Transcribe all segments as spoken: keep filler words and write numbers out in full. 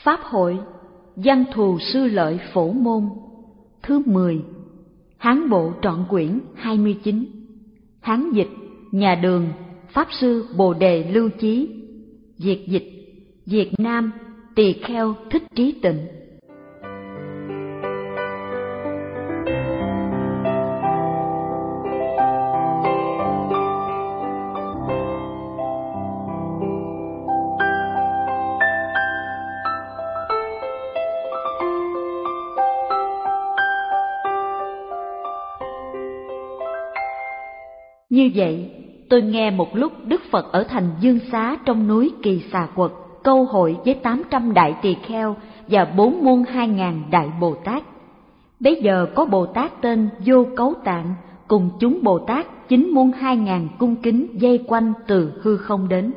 Pháp hội Văn Thù Sư Lợi Phổ Môn thứ mười, Hán bộ trọn quyển hai mươi chín. Hán dịch nhà Đường, Pháp sư Bồ Đề Lưu Chí. Việt dịch Việt Nam Tỳ Kheo Thích Trí Tịnh. Như vậy, tôi nghe một lúc Đức Phật ở thành Dương Xá trong núi Kỳ Xà Quật câu hội với tám trăm đại tỳ kheo và bốn muôn hai ngàn đại Bồ Tát. Bấy giờ có Bồ Tát tên Vô Cấu Tạng cùng chúng Bồ Tát chín muôn hai ngàn cung kính vây quanh từ hư không đến.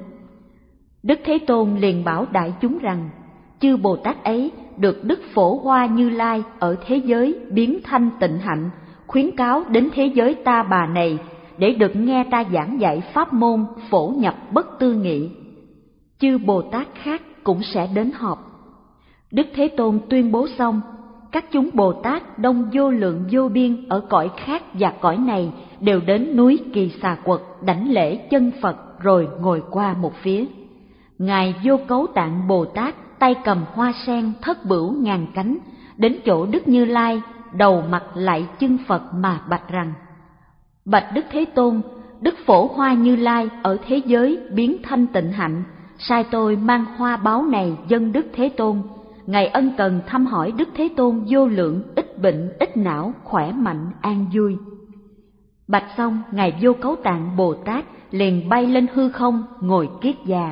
Đức Thế Tôn liền bảo đại chúng rằng, chư Bồ Tát ấy được Đức Phổ Hoa Như Lai ở thế giới biến thanh tịnh hạnh khuyến cáo đến thế giới Ta Bà này để được nghe ta giảng dạy pháp môn phổ nhập bất tư nghị. Chư Bồ Tát khác cũng sẽ đến họp. Đức Thế Tôn tuyên bố xong, các chúng Bồ Tát đông vô lượng vô biên ở cõi khác và cõi này đều đến núi Kỳ Xà Quật đảnh lễ chân Phật rồi ngồi qua một phía. Ngài Vô Cấu Tạng Bồ Tát tay cầm hoa sen thất bửu ngàn cánh đến chỗ Đức Như Lai, đầu mặt lạy chân Phật mà bạch rằng: Bạch Đức Thế Tôn, Đức Phổ Hoa Như Lai ở thế giới biến thanh tịnh hạnh sai tôi mang hoa báu này dâng Đức Thế Tôn. Ngài ân cần thăm hỏi Đức Thế Tôn vô lượng, ít bệnh, ít não, khỏe mạnh, an vui. Bạch xong, Ngài Vô Cấu Tạng Bồ Tát liền bay lên hư không, ngồi kiết già.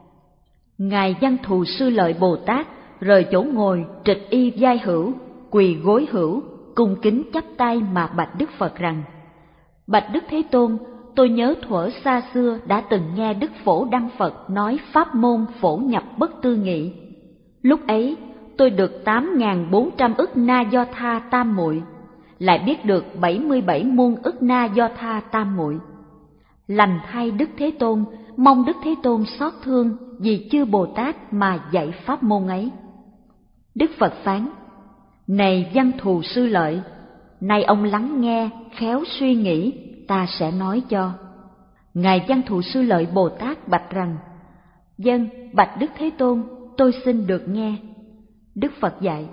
Ngài Văn Thù Sư Lợi Bồ Tát rời chỗ ngồi, trịch y vai hữu, quỳ gối hữu, cung kính chắp tay mà bạch Đức Phật rằng: Bạch Đức Thế Tôn, tôi nhớ thuở xa xưa đã từng nghe Đức Phổ Đăng Phật nói pháp môn phổ nhập bất tư nghị. Lúc ấy, tôi được tám nghìn bốn trăm ức na do tha tam muội, lại biết được bảy mươi bảy muôn ức na do tha tam muội. Lành thay Đức Thế Tôn, mong Đức Thế Tôn xót thương vì chư Bồ Tát mà dạy pháp môn ấy. Đức Phật phán: Này Văn Thù Sư Lợi, nay ông lắng nghe, khéo suy nghĩ, ta sẽ nói cho. Ngài Văn Thù Sư Lợi Bồ Tát bạch rằng: Vâng, bạch Đức Thế Tôn, tôi xin được nghe. Đức Phật dạy: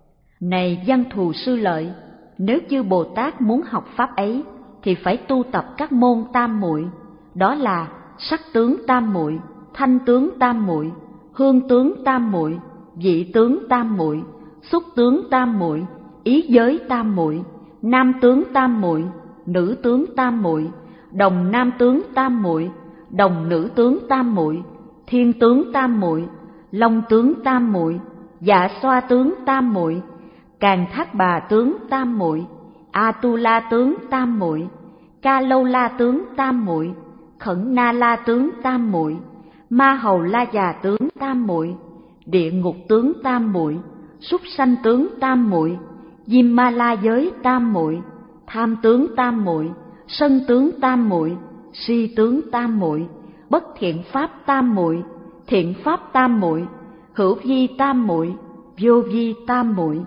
Này Văn Thù Sư Lợi, nếu chư Bồ Tát muốn học pháp ấy, thì phải tu tập các môn tam muội, đó là sắc tướng tam muội, thanh tướng tam muội, hương tướng tam muội, vị tướng tam muội, xúc tướng tam muội, ý giới tam muội, nam tướng tam muội, nữ tướng tam muội, đồng nam tướng tam muội, đồng nữ tướng tam muội, thiên tướng tam muội, long tướng tam muội, dạ xoa tướng tam muội, càn thác bà tướng tam muội, a tu la tướng tam muội, ca lâu la tướng tam muội, khẩn na la tướng tam muội, ma hầu la già tướng tam muội, địa ngục tướng tam muội, súc sanh tướng tam muội, diêm ma la giới tam muội, tham tướng tam muội, sân tướng tam muội, si tướng tam muội, bất thiện pháp tam muội, thiện pháp tam muội, hữu vi tam muội, vô vi tam muội.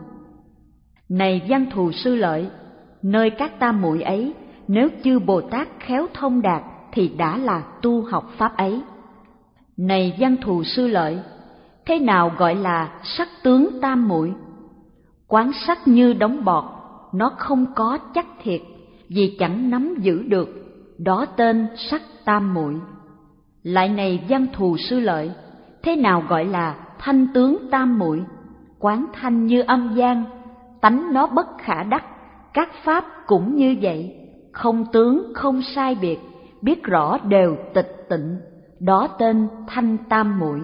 Này Văn Thù Sư Lợi, nơi các tam muội ấy, nếu chư Bồ Tát khéo thông đạt thì đã là tu học pháp ấy. Này Văn Thù Sư Lợi, thế nào gọi là sắc tướng tam muội? Quán sắc như đống bọt, nó không có chắc thiệt, vì chẳng nắm giữ được, đó tên sắc tam muội. Lại này Văn Thù Sư Lợi, thế nào gọi là thanh tướng tam muội? Quán thanh như âm gian, tánh nó bất khả đắc, các pháp cũng như vậy, không tướng không sai biệt, biết rõ đều tịch tịnh, đó tên thanh tam muội.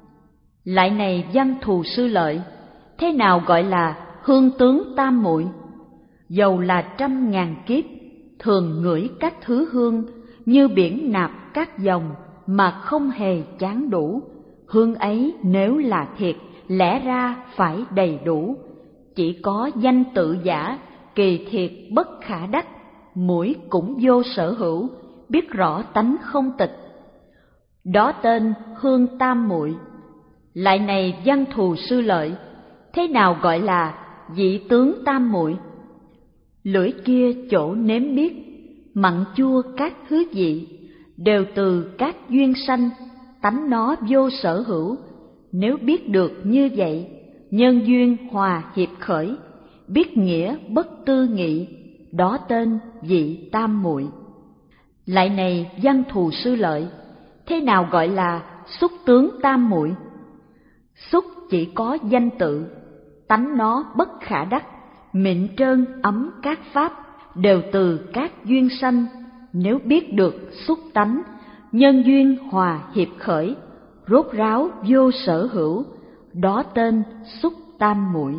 Lại này Văn Thù Sư Lợi, thế nào gọi là hương tướng tam muội? Dầu là trăm ngàn kiếp, thường ngửi các thứ hương, như biển nạp các dòng mà không hề chán đủ. Hương ấy nếu là thiệt, lẽ ra phải đầy đủ, chỉ có danh tự giả, kỳ thiệt bất khả đắc, mũi cũng vô sở hữu, biết rõ tánh không tịch, đó tên hương tam muội. Lại này văn thù sư lợi, thế nào gọi là dị tướng tam muội? Lưỡi kia chỗ nếm biết, mặn chua các thứ vị, đều từ các duyên sanh, tánh nó vô sở hữu. Nếu biết được như vậy, nhân duyên hòa hiệp khởi, biết nghĩa bất tư nghị, đó tên vị tam muội. Lại này văn thù sư lợi, thế nào gọi là xúc tướng tam muội? Xúc chỉ có danh tự, tánh nó bất khả đắc, mịn trơn ấm các pháp, đều từ các duyên sanh. Nếu biết được xúc tánh, nhân duyên hòa hiệp khởi, rốt ráo vô sở hữu, đó tên xúc tam muội.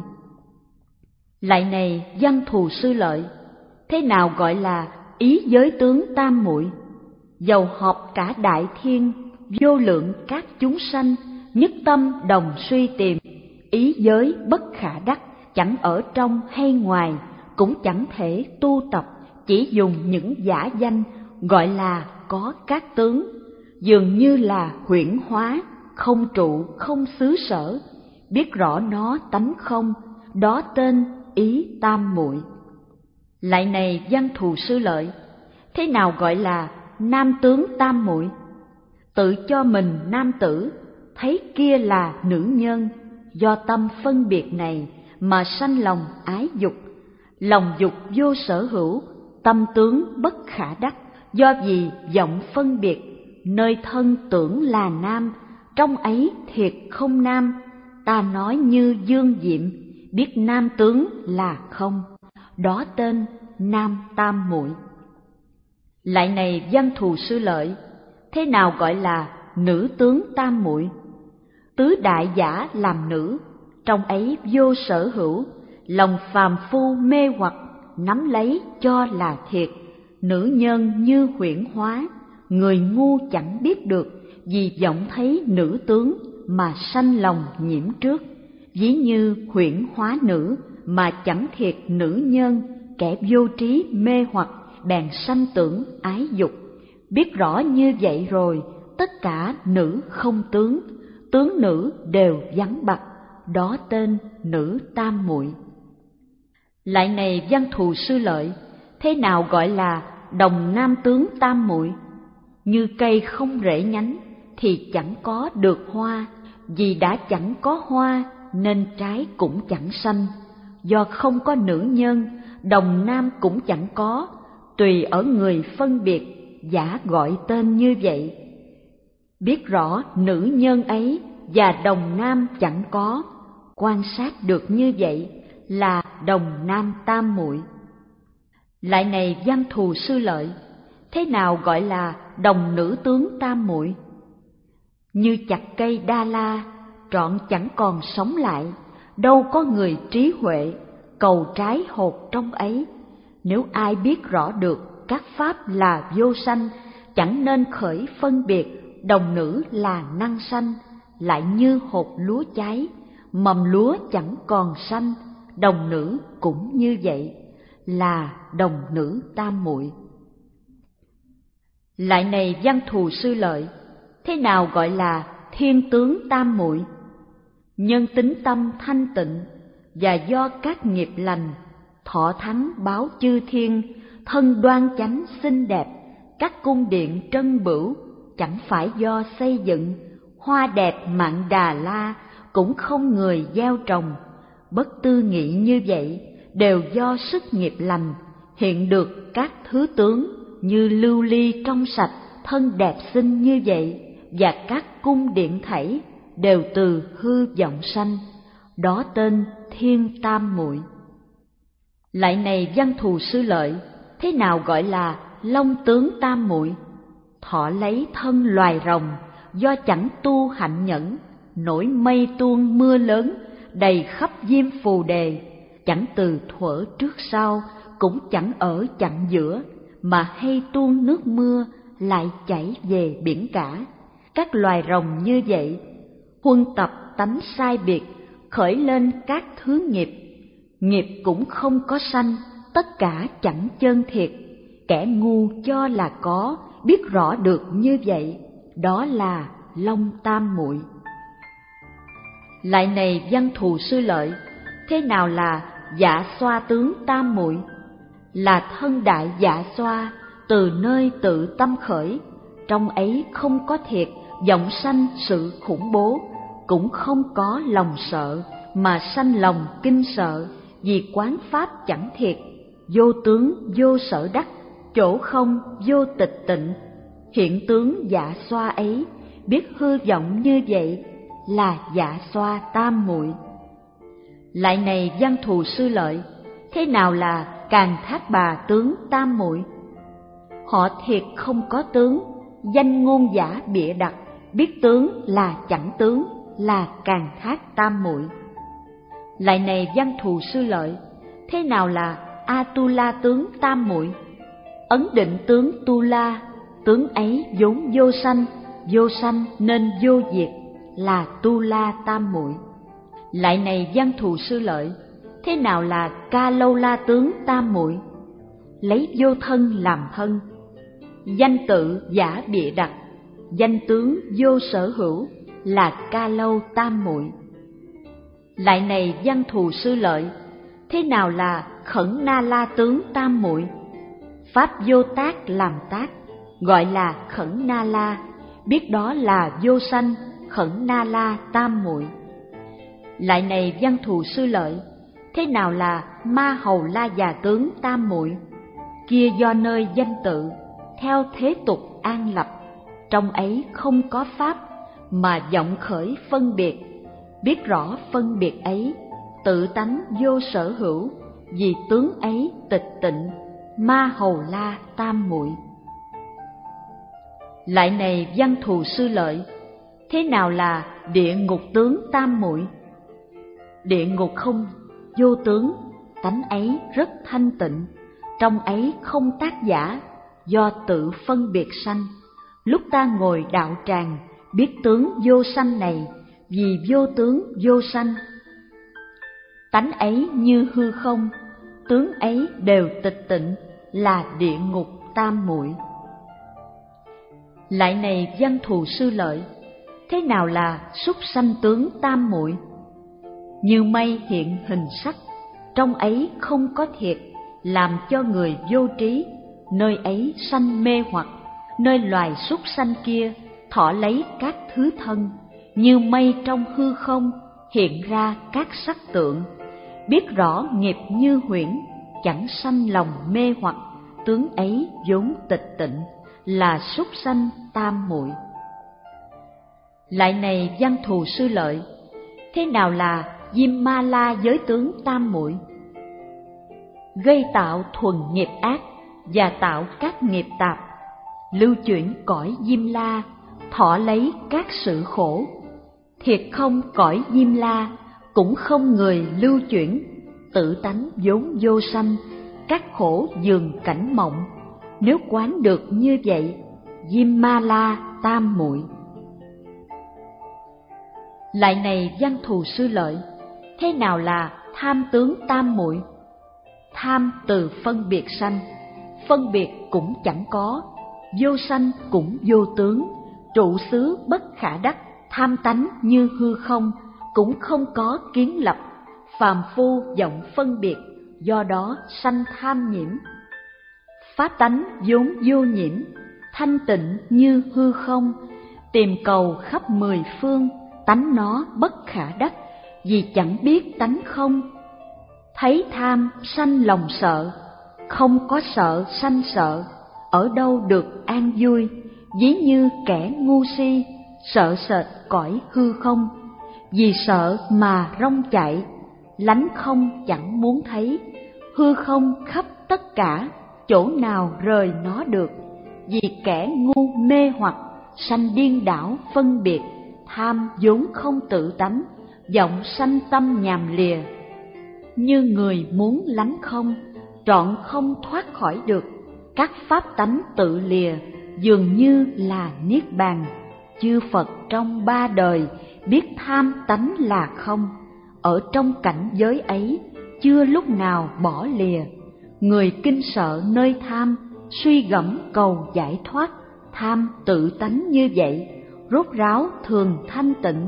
Lại này văn thù sư lợi, thế nào gọi là ý giới tướng tam muội? Dầu hợp cả đại thiên, vô lượng các chúng sanh, nhất tâm đồng suy tìm, ý giới bất khả đắc, chẳng ở trong hay ngoài, cũng chẳng thể tu tập, chỉ dùng những giả danh, gọi là có các tướng, dường như là huyễn hóa, không trụ không xứ sở, biết rõ nó tánh không, đó tên ý tam muội. Lại này văn thù sư lợi, thế nào gọi là nam tướng tam muội? Tự cho mình nam tử, thấy kia là nữ nhân, do tâm phân biệt này mà sanh lòng ái dục. Lòng dục vô sở hữu, tâm tướng bất khả đắc, do vì vọng phân biệt, nơi thân tưởng là nam, trong ấy thiệt không nam. Ta nói như dương diệm, biết nam tướng là không, đó tên nam tam muội. Lại này văn thù sư lợi, thế nào gọi là nữ tướng tam muội? Tứ đại giả làm nữ, trong ấy vô sở hữu, lòng phàm phu mê hoặc, nắm lấy cho là thiệt. Nữ nhân như huyễn hóa, người ngu chẳng biết được, vì vọng thấy nữ tướng mà sanh lòng nhiễm trước. Ví như huyễn hóa nữ mà chẳng thiệt nữ nhân, kẻ vô trí mê hoặc bèn sanh tưởng ái dục. Biết rõ như vậy rồi, tất cả nữ không tướng, tướng nữ đều vắng bặt, đó tên nữ tam muội. Lại này văn thù sư lợi, thế nào gọi là đồng nam tướng tam muội? Như cây không rễ nhánh thì chẳng có được hoa, vì đã chẳng có hoa nên trái cũng chẳng xanh. Do không có nữ nhân, đồng nam cũng chẳng có, tùy ở người phân biệt, giả gọi tên như vậy. Biết rõ nữ nhân ấy và đồng nam chẳng có, quan sát được như vậy là đồng nam tam muội. Lại này văn thù sư lợi, thế nào gọi là đồng nữ tướng tam muội? Như chặt cây đa la, trọn chẳng còn sống lại, đâu có người trí huệ, cầu trái hột trong ấy. Nếu ai biết rõ được các pháp là vô sanh, chẳng nên khởi phân biệt đồng nữ là năng sanh. Lại như hột lúa cháy, mầm lúa chẳng còn xanh, đồng nữ cũng như vậy, là đồng nữ tam muội. Lại này văn thù sư lợi, thế nào gọi là thiên tướng tam muội? Nhân tính tâm thanh tịnh, và do các nghiệp lành, thọ thắng báo chư thiên, thân đoan chánh xinh đẹp, các cung điện trân bửu, chẳng phải do xây dựng, hoa đẹp mạn Đà La cũng không người gieo trồng. Bất tư nghị như vậy, đều do sức nghiệp lành, hiện được các thứ tướng như lưu ly trong sạch, thân đẹp xinh như vậy, và các cung điện thảy đều từ hư vọng sanh, đó tên thiên tam muội. Lại này văn thù sư lợi, thế nào gọi là long tướng tam muội? Thọ lấy thân loài rồng, do chẳng tu hạnh nhẫn, nổi mây tuôn mưa lớn, đầy khắp diêm phù đề, chẳng từ thuở trước sau, cũng chẳng ở chặng giữa, mà hay tuôn nước mưa lại chảy về biển cả. Các loài rồng như vậy, huân tập tánh sai biệt, khởi lên các thứ nghiệp, nghiệp cũng không có sanh, tất cả chẳng chân thiệt. Kẻ ngu cho là có, biết rõ được như vậy, đó là long tam muội. Lại này Văn Thù Sư Lợi, thế nào là dạ xoa tướng tam muội? Là thân đại dạ xoa, từ nơi tự tâm khởi, trong ấy không có thiệt vọng sanh sự khủng bố, cũng không có lòng sợ mà sanh lòng kinh sợ, vì quán pháp chẳng thiệt, vô tướng vô sở đắc, chỗ không vô tịch tịnh. Hiện tướng dạ xoa ấy, biết hư vọng như vậy, là dạ xoa tam muội. Lại này Văn Thù Sư Lợi, thế nào là Càn Thác Bà tướng tam muội? Họ thiệt không có tướng, danh ngôn giả bịa đặt, biết tướng là chẳng tướng, là Càn Thác tam muội. Lại này Văn Thù Sư Lợi, thế nào là Atula tướng tam muội? Ấn định tướng Tu La, tướng ấy vốn vô sanh, vô sanh nên vô diệt, là Tu La tam muội. Lại này Văn Thù Sư Lợi, thế nào là Ca Lâu La tướng tam muội? Lấy vô thân làm thân, danh tự giả bịa đặt, danh tướng vô sở hữu, là Ca Lâu tam muội. Lại này Văn Thù Sư Lợi, thế nào là Khẩn Na La tướng tam muội? Pháp vô tác làm tác, gọi là Khẩn Na La, biết đó là vô sanh, Khẩn Na La tam muội. Lại này Văn Thù Sư Lợi, thế nào là Ma Hầu La Già tướng tam muội? Kia do nơi danh tự, theo thế tục an lập, trong ấy không có pháp, mà vọng khởi phân biệt, biết rõ phân biệt ấy, tự tánh vô sở hữu, vì tướng ấy tịch tịnh, Ma Hầu La tam muội. Lại này Văn Thù Sư Lợi, thế nào là Địa Ngục tướng tam muội? Địa ngục không vô tướng, tánh ấy rất thanh tịnh, trong ấy không tác giả, do tự phân biệt sanh. Lúc ta ngồi đạo tràng, biết tướng vô sanh này, vì vô tướng vô sanh. Tánh ấy như hư không, tướng ấy đều tịch tịnh, là địa ngục tam muội. Lại này Văn Thù Sư Lợi, thế nào là súc sanh tướng tam muội? Như mây hiện hình sắc, trong ấy không có thiệt, làm cho người vô trí, nơi ấy sanh mê hoặc, nơi loài súc sanh kia thọ lấy các thứ thân, như mây trong hư không hiện ra các sắc tượng, biết rõ nghiệp như huyễn, chẳng sanh lòng mê hoặc, tướng ấy vốn tịch tịnh, là súc sanh tam muội. Lại này Văn Thù Sư Lợi, thế nào là Diêm Ma La giới tướng tam muội? Gây tạo thuần nghiệp ác và tạo các nghiệp tạp, lưu chuyển cõi Diêm La, thọ lấy các sự khổ. Thiệt không cõi Diêm La, cũng không người lưu chuyển, tự tánh vốn vô sanh, các khổ dường cảnh mộng. Nếu quán được như vậy, Diêm Ma La tam muội. Lại này Văn Thù Sư Lợi, thế nào là tham tướng tam muội? Tham từ phân biệt sanh, phân biệt cũng chẳng có, vô sanh cũng vô tướng, trụ xứ bất khả đắc, tham tánh như hư không, cũng không có kiến lập, phàm phu vọng phân biệt, do đó sanh tham nhiễm. Pháp tánh vốn vô nhiễm, thanh tịnh như hư không, tìm cầu khắp mười phương, tánh nó bất khả đắc, vì chẳng biết tánh không. Thấy tham sanh lòng sợ, không có sợ sanh sợ, ở đâu được an vui, ví như kẻ ngu si, sợ sệt cõi hư không, vì sợ mà rong chạy, lánh không chẳng muốn thấy, hư không khắp tất cả, chỗ nào rời nó được, vì kẻ ngu mê hoặc, sanh điên đảo phân biệt, tham vốn không tự tánh, vọng sanh tâm nhàm lìa. Như người muốn lánh không, trọn không thoát khỏi được, các pháp tánh tự lìa, dường như là niết bàn. Chư Phật trong ba đời biết tham tánh là không, ở trong cảnh giới ấy chưa lúc nào bỏ lìa. Người kinh sợ nơi tham, suy gẫm cầu giải thoát, tham tự tánh như vậy, rốt ráo thường thanh tịnh,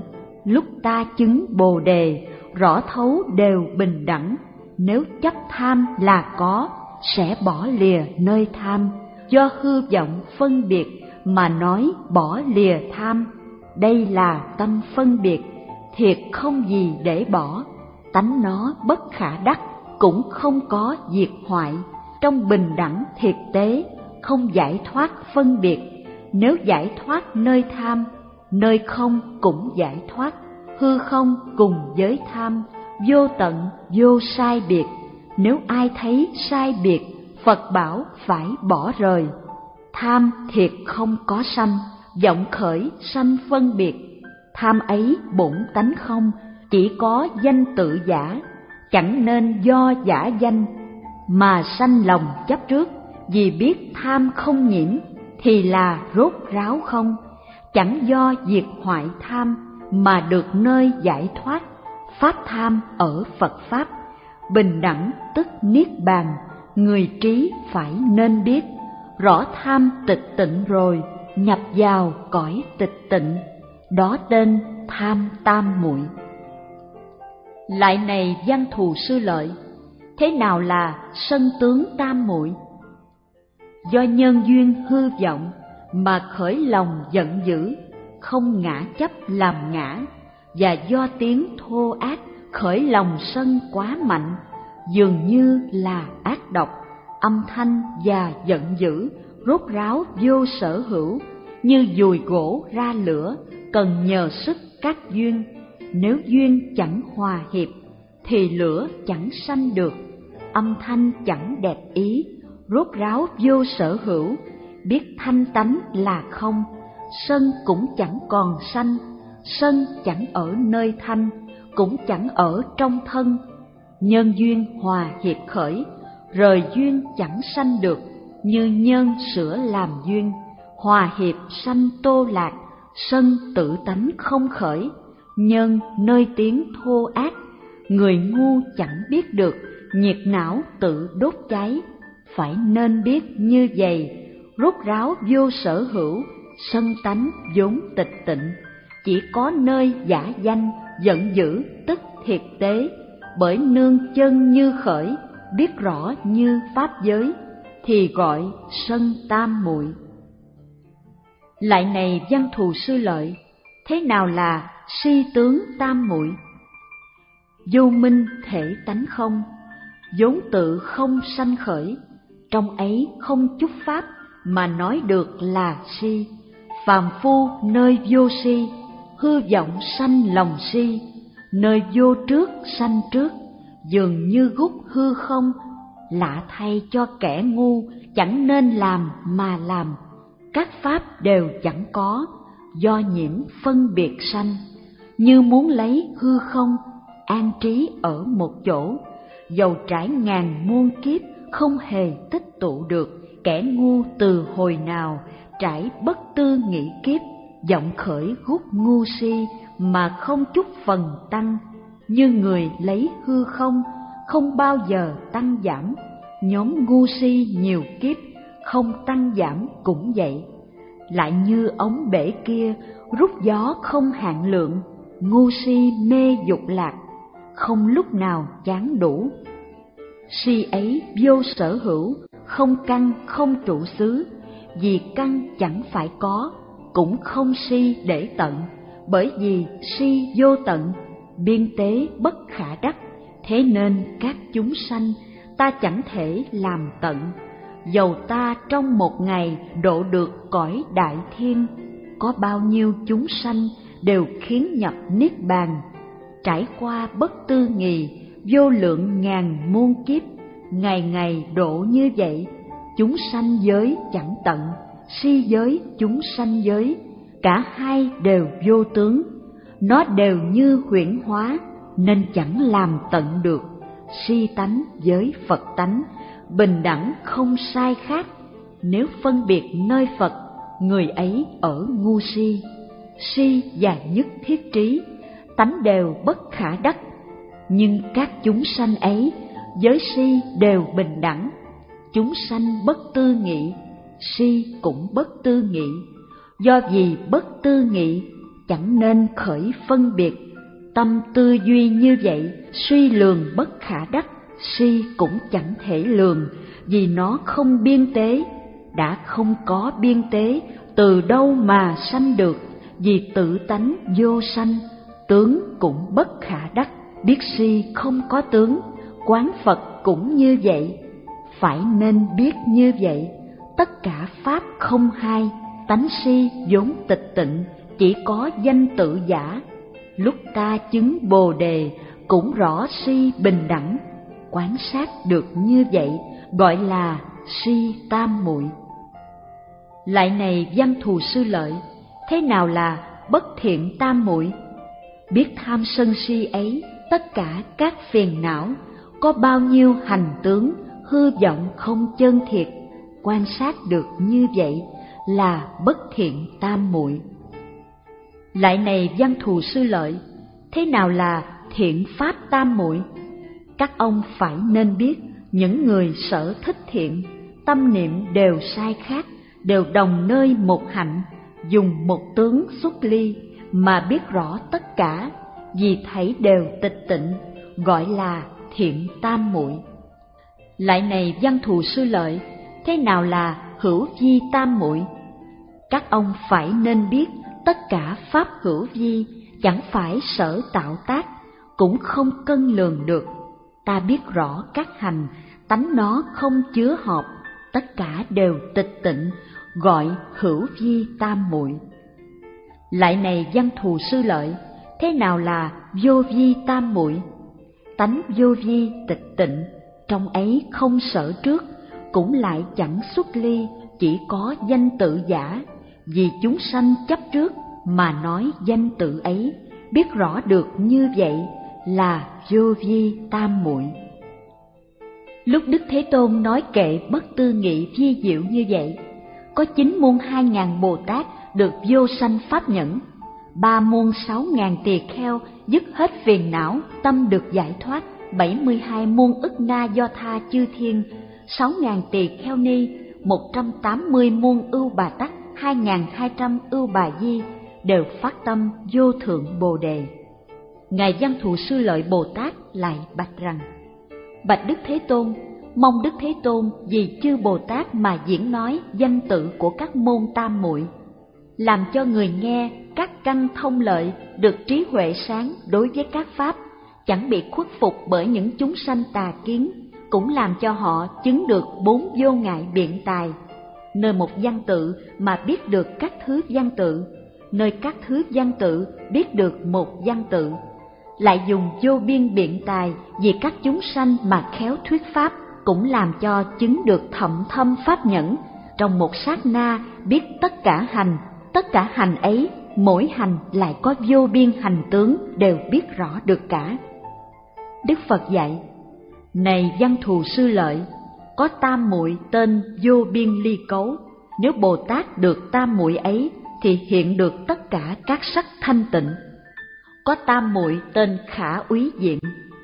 lúc ta chứng Bồ đề, rõ thấu đều bình đẳng. Nếu chấp tham là có, sẽ bỏ lìa nơi tham. Do hư vọng phân biệt mà nói bỏ lìa tham. Đây là tâm phân biệt, thiệt không gì để bỏ. Tánh nó bất khả đắc, cũng không có diệt hoại. Trong bình đẳng thiệt tế, không giải thoát phân biệt. Nếu giải thoát nơi tham, nơi không cũng giải thoát. Hư không cùng với tham, vô tận vô sai biệt. Nếu ai thấy sai biệt, Phật bảo phải bỏ rời. Tham thiệt không có sanh, vọng khởi sanh phân biệt. Tham ấy bổn tánh không, chỉ có danh tự giả. Chẳng nên do giả danh mà sanh lòng chấp trước. Vì biết tham không nhiễm thì là rốt ráo không. Chẳng do diệt hoại tham mà được nơi giải thoát. Pháp tham ở Phật Pháp, bình đẳng tức niết bàn. Người trí phải nên biết, rõ tham tịch tịnh rồi, nhập vào cõi tịch tịnh. Đó tên tham tam muội. Lại này Văn Thù Sư Lợi, thế nào là sân tướng tam muội? Do nhân duyên hư vọng mà khởi lòng giận dữ, không ngã chấp làm ngã. Và do tiếng thô ác khởi lòng sân quá mạnh, dường như là ác độc. Âm thanh và giận dữ rốt ráo vô sở hữu, như dùi gỗ ra lửa, cần nhờ sức các duyên. Nếu duyên chẳng hòa hiệp thì lửa chẳng sanh được. Âm thanh chẳng đẹp ý, rốt ráo vô sở hữu. Biết thanh tánh là không, sân cũng chẳng còn sanh. Sân chẳng ở nơi thanh, cũng chẳng ở trong thân. Nhân duyên hòa hiệp khởi, rời duyên chẳng sanh được. Như nhân sửa làm duyên, hòa hiệp sanh tô lạc. Sân tự tánh không khởi, nhân nơi tiếng thô ác. Người ngu chẳng biết được, nhiệt não tự đốt cháy. Phải nên biết như vậy, rốt ráo vô sở hữu. Sân tánh vốn tịch tịnh, chỉ có nơi giả danh giận dữ tức thiệt tế. Bởi nương chân như khởi, biết rõ như pháp giới, thì gọi sân tam muội. Lại này Văn Thù Sư Lợi, thế nào là si tướng tam muội? Vô minh thể tánh không, vốn tự không sanh khởi. Trong ấy không chút pháp mà nói được là si. Phàm phu nơi vô si, hư vọng sanh lòng si. Nơi vô trước sanh trước, dường như gút hư không. Lạ thay cho kẻ ngu, chẳng nên làm mà làm. Các pháp đều chẳng có, do nhiễm phân biệt sanh. Như muốn lấy hư không, an trí ở một chỗ. Dầu trải ngàn muôn kiếp, không hề tích tụ được. Kẻ ngu từ hồi nào, trải bất tư nghĩ kiếp. Vọng khởi gút ngu si, mà không chút phần tăng. Như người lấy hư không, không bao giờ tăng giảm. Nhóm ngu si nhiều kiếp, không tăng giảm cũng vậy. Lại như ống bể kia, rút gió không hạn lượng. Ngu si mê dục lạc, không lúc nào chán đủ. Si ấy vô sở hữu, không căn không trụ xứ. Vì căn chẳng phải có, cũng không si để tận. Bởi vì si vô tận, biên tế bất khả đắc. Thế nên các chúng sanh ta chẳng thể làm tận. Dầu ta trong một ngày độ được cõi đại thiên, có bao nhiêu chúng sanh đều khiến nhập niết bàn. Trải qua bất tư nghì, vô lượng ngàn muôn kiếp, ngày ngày độ như vậy. Chúng sanh giới chẳng tận, si giới chúng sanh giới, cả hai đều vô tướng. Nó đều như huyễn hóa, nên chẳng làm tận được. Si tánh với Phật tánh, bình đẳng không sai khác. Nếu phân biệt nơi Phật, người ấy ở ngu si. Si và nhất thiết trí, tánh đều bất khả đắc. Nhưng các chúng sanh ấy, với si đều bình đẳng. Chúng sanh bất tư nghị, si cũng bất tư nghị. Do vì bất tư nghị, chẳng nên khởi phân biệt. Tâm tư duy như vậy, suy lường bất khả đắc, si cũng chẳng thể lường, vì nó không biên tế. Đã không có biên tế, từ đâu mà sanh được, vì tự tánh vô sanh, tướng cũng bất khả đắc. Biết si không có tướng, quán Phật cũng như vậy. Phải nên biết như vậy, tất cả pháp không hai, tánh si vốn tịch tịnh, chỉ có danh tự giả. Lúc ta chứng Bồ Đề, cũng rõ si bình đẳng, quán sát được như vậy, gọi là si tam muội. Lại này Văn Thù Sư Lợi, thế nào là bất thiện tam muội? Biết tham sân si ấy, tất cả các phiền não, có bao nhiêu hành tướng, hư vọng không chân thiệt, quan sát được như vậy là bất thiện tam muội. Lại này Văn Thù Sư Lợi, thế nào là thiện pháp tam muội? Các ông phải nên biết, những người sở thích thiện, tâm niệm đều sai khác, đều đồng nơi một hạnh, dùng một tướng xuất ly mà biết rõ tất cả, vì thảy đều tịch tịnh, gọi là thiện tam muội. Lại này Văn Thù Sư Lợi, thế nào là hữu vi tam muội? Các ông phải nên biết, tất cả pháp hữu vi chẳng phải sở tạo tác, cũng không cân lường được. Ta biết rõ các hành, tánh nó không chứa hợp, tất cả đều tịch tịnh, gọi hữu vi tam muội. Lại này Văn Thù Sư Lợi, thế nào là vô vi tam muội? Tánh vô vi tịch tịnh, trong ấy không sở trước, cũng lại chẳng xuất ly, chỉ có danh tự giả. Vì chúng sanh chấp trước mà nói danh tự ấy, biết rõ được như vậy là vô vi tam muội. Lúc Đức Thế Tôn nói kệ bất tư nghị vi diệu như vậy, có chín muôn hai ngàn Bồ Tát được vô sanh pháp nhẫn, ba muôn sáu ngàn tỳ kheo dứt hết phiền não, tâm được giải thoát, bảy mươi hai muôn ức na do tha chư thiên, sáu ngàn tỳ kheo ni, một trăm tám mươi muôn ưu bà tắc, hai ngàn hai trăm ưu bà di đều phát tâm vô thượng Bồ Đề. Ngài Văn Thù Sư Lợi Bồ Tát lại bạch rằng: Bạch Đức Thế Tôn, mong Đức Thế Tôn vì chư Bồ Tát mà diễn nói danh tự của các môn tam muội, làm cho người nghe các căn thông lợi, được trí huệ sáng đối với các pháp, chẳng bị khuất phục bởi những chúng sanh tà kiến, cũng làm cho họ chứng được bốn vô ngại biện tài. Nơi một văn tự mà biết được các thứ văn tự, nơi các thứ văn tự biết được một văn tự, lại dùng vô biên biện tài vì các chúng sanh mà khéo thuyết pháp, cũng làm cho chứng được thậm thâm pháp nhẫn, trong một sát na biết tất cả hành, tất cả hành ấy, mỗi hành lại có vô biên hành tướng, đều biết rõ được cả. Đức Phật dạy: Này Văn Thù Sư Lợi, có tam muội tên vô biên ly cấu, nếu Bồ Tát được tam muội ấy thì hiện được tất cả các sắc thanh tịnh. Có tam muội tên khả úy diện,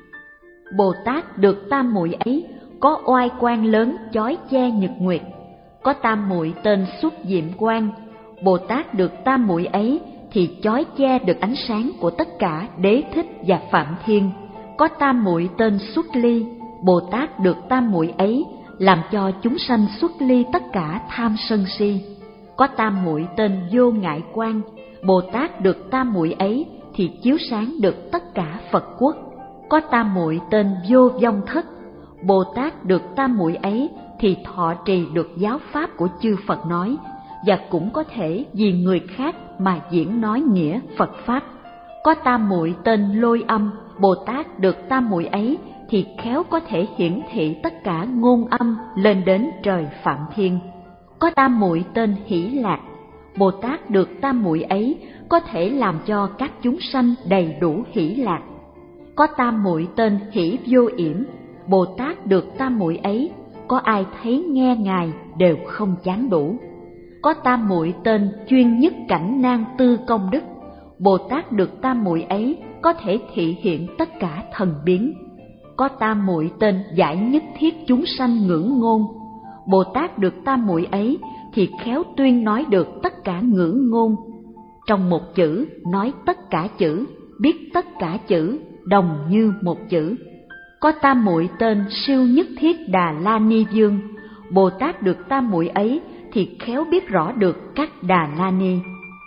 Bồ Tát được tam muội ấy có oai quang lớn chói che nhật nguyệt. Có tam muội tên xuất diệm quang, Bồ Tát được tam muội ấy thì chói che được ánh sáng của tất cả Đế Thích và Phạm Thiên. Có tam muội tên xuất ly, Bồ Tát được tam muội ấy làm cho chúng sanh xuất ly tất cả tham sân si. Có tam muội tên vô ngại quang, Bồ Tát được tam muội ấy thì chiếu sáng được tất cả Phật quốc. Có tam muội tên vô vong thất, Bồ Tát được tam muội ấy thì thọ trì được giáo pháp của chư Phật nói, và cũng có thể vì người khác mà diễn nói nghĩa Phật pháp. Có tam muội tên lôi âm, Bồ Tát được tam muội ấy thì khéo có thể hiển thị tất cả ngôn âm lên đến trời Phạm Thiên. Có tam muội tên hỷ lạc, Bồ Tát được tam muội ấy có thể làm cho các chúng sanh đầy đủ hỷ lạc. Có tam muội tên hỷ vô yểm, Bồ Tát được tam muội ấy có ai thấy nghe Ngài đều không chán đủ. Có tam muội tên chuyên nhất cảnh nan tư công đức, Bồ Tát được tam muội ấy có thể thị hiện tất cả thần biến. Có tam muội tên giải nhất thiết chúng sanh ngữ ngôn, Bồ Tát được tam muội ấy thì khéo tuyên nói được tất cả ngữ ngôn. Trong một chữ nói tất cả chữ, biết tất cả chữ, đồng như một chữ. Có tam muội tên Siêu Nhất Thiết Đà La Ni Dương. Bồ Tát được tam muội ấy thì khéo biết rõ được các Đà La Ni.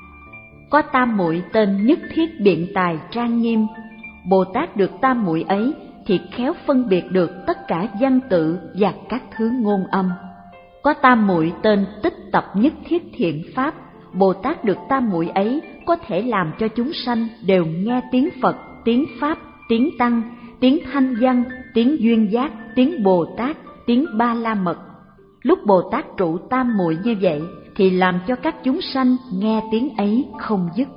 Có tam muội tên Nhất Thiết Biện Tài Trang Nghiêm. Bồ Tát được tam muội ấy thì khéo phân biệt được tất cả văn tự và các thứ ngôn âm. Có tam muội tên Tích Tập Nhất Thiết Thiện Pháp. Bồ Tát được tam muội ấy có thể làm cho chúng sanh đều nghe tiếng Phật, tiếng Pháp, tiếng Tăng, tiếng Thanh Văn, tiếng Duyên Giác, tiếng Bồ Tát, tiếng Ba La Mật. Lúc Bồ Tát trụ tam muội như vậy thì làm cho các chúng sanh nghe tiếng ấy không dứt.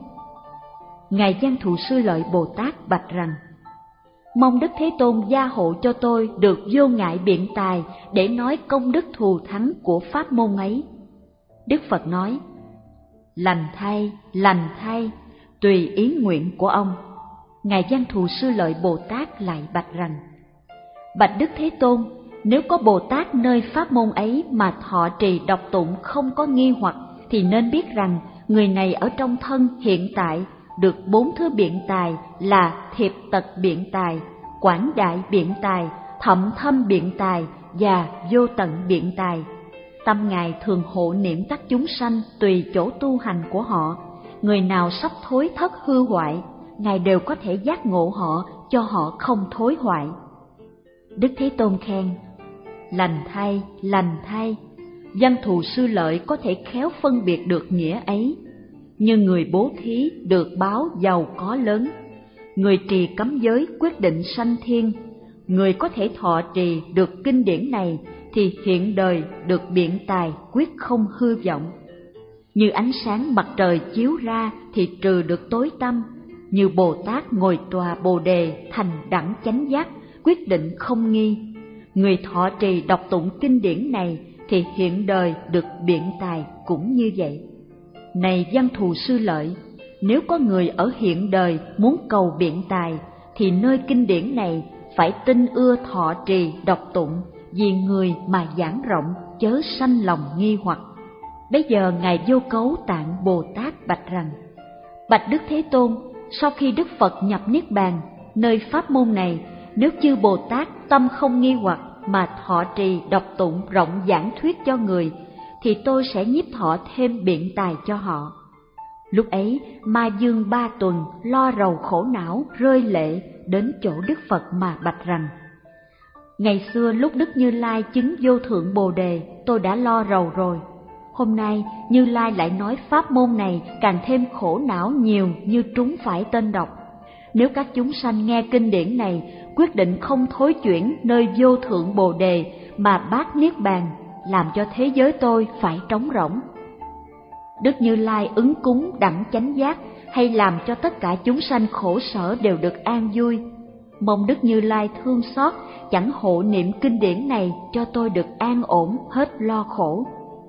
Ngài Văn Thù Sư Lợi Bồ Tát bạch rằng: mong Đức Thế Tôn gia hộ cho tôi được vô ngại biện tài để nói công đức thù thắng của pháp môn ấy. Đức Phật nói: lành thay, lành thay, tùy ý nguyện của ông. Ngài Văn Thù Sư Lợi Bồ Tát lại bạch rằng: bạch Đức Thế Tôn, nếu có Bồ Tát nơi pháp môn ấy mà thọ trì đọc tụng không có nghi hoặc, thì nên biết rằng người này ở trong thân hiện tại được bốn thứ biện tài là thiệp tật biện tài, quảng đại biện tài, thậm thâm biện tài và vô tận biện tài. Tâm Ngài thường hộ niệm các chúng sanh tùy chỗ tu hành của họ. Người nào sắp thối thất hư hoại, Ngài đều có thể giác ngộ họ cho họ không thối hoại. Đức Thế Tôn khen: lành thay, lành thay, Văn Thù Sư Lợi có thể khéo phân biệt được nghĩa ấy. Như người bố thí được báo giàu có lớn, người trì cấm giới quyết định sanh thiên. Người có thể thọ trì được kinh điển này thì hiện đời được biện tài quyết không hư vọng. Như ánh sáng mặt trời chiếu ra thì trừ được tối tăm. Như Bồ Tát ngồi tòa Bồ Đề thành đẳng chánh giác, quyết định không nghi. Người thọ trì đọc tụng kinh điển này thì hiện đời được biện tài cũng như vậy. Này Văn Thù Sư Lợi, nếu có người ở hiện đời muốn cầu biện tài thì nơi kinh điển này phải tin ưa thọ trì đọc tụng, vì người mà giảng rộng chớ sanh lòng nghi hoặc. Bây giờ Ngài Vô Cấu Tạng Bồ Tát bạch rằng: bạch Đức Thế Tôn, sau khi Đức Phật nhập Niết Bàn, nơi pháp môn này, nếu chư Bồ Tát tâm không nghi hoặc mà thọ trì đọc tụng rộng giảng thuyết cho người, thì tôi sẽ nhiếp thọ thêm biện tài cho họ. Lúc ấy, Ma Dương Ba Tuần lo rầu khổ não, rơi lệ đến chỗ Đức Phật mà bạch rằng: ngày xưa lúc Đức Như Lai chứng vô thượng Bồ Đề, tôi đã lo rầu rồi. Hôm nay Như Lai lại nói pháp môn này càng thêm khổ não nhiều như trúng phải tên độc. Nếu các chúng sanh nghe kinh điển này, quyết định không thối chuyển nơi vô thượng Bồ Đề mà bát Niết Bàn, làm cho thế giới tôi phải trống rỗng. Đức Như Lai ứng cúng đẳng chánh giác, hay làm cho tất cả chúng sanh khổ sở đều được an vui. Mong Đức Như Lai thương xót, chẳng hộ niệm kinh điển này cho tôi được an ổn hết lo khổ.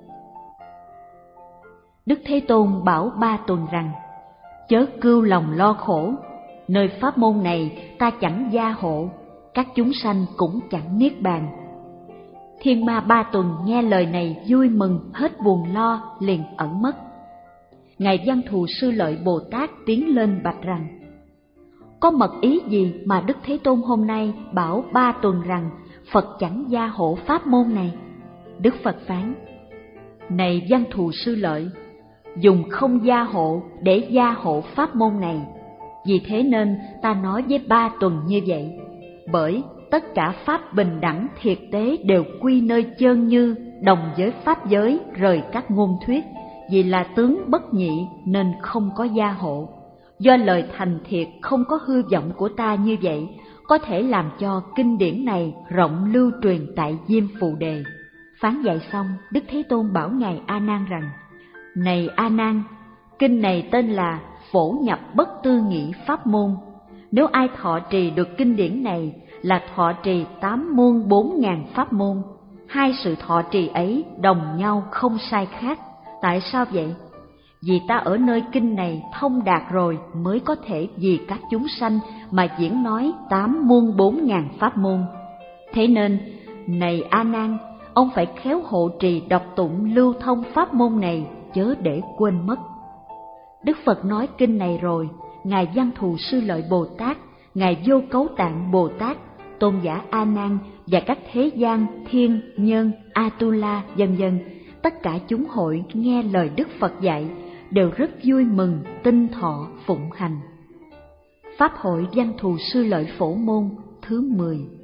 Đức Thế Tôn bảo Ba Tuần rằng: chớ cưu lòng lo khổ, nơi pháp môn này ta chẳng gia hộ, các chúng sanh cũng chẳng niết bàn. Thiên Ma Ba Tuần nghe lời này vui mừng, hết buồn lo, liền ẩn mất. Ngài Văn Thù Sư Lợi Bồ Tát tiến lên bạch rằng: có mật ý gì mà Đức Thế Tôn hôm nay bảo Ba Tuần rằng Phật chẳng gia hộ pháp môn này? Đức Phật phán: này Văn Thù Sư Lợi, dùng không gia hộ để gia hộ pháp môn này. Vì thế nên ta nói với Ba Tuần như vậy, bởi tất cả pháp bình đẳng thiệt tế đều quy nơi chơn như, đồng với pháp giới, rời các ngôn thuyết, vì là tướng bất nhị nên không có gia hộ. Do lời thành thiệt không có hư vọng của ta như vậy, có thể làm cho kinh điển này rộng lưu truyền tại Diêm Phù Đề. Phán dạy xong, Đức Thế Tôn bảo Ngài A Nan rằng: này A Nan, kinh này tên là Phổ Nhập Bất Tư Nghị Pháp Môn. Nếu ai thọ trì được kinh điển này là thọ trì tám muôn bốn ngàn pháp môn. Hai sự thọ trì ấy đồng nhau không sai khác. Tại sao vậy? Vì ta ở nơi kinh này thông đạt rồi mới có thể vì các chúng sanh mà diễn nói tám muôn bốn ngàn pháp môn. Thế nên, này A Nan, ông phải khéo hộ trì đọc tụng lưu thông pháp môn này, chớ để quên mất. Đức Phật nói kinh này rồi, Ngài Văn Thù Sư Lợi Bồ Tát, Ngài Vô Cấu Tạng Bồ Tát, Tôn giả A Nan và các thế gian, thiên, nhân, Atula, vân vân, tất cả chúng hội nghe lời Đức Phật dạy đều rất vui mừng, tinh thọ, phụng hành. Pháp hội Văn Thù Sư Lợi Phổ Môn thứ mười.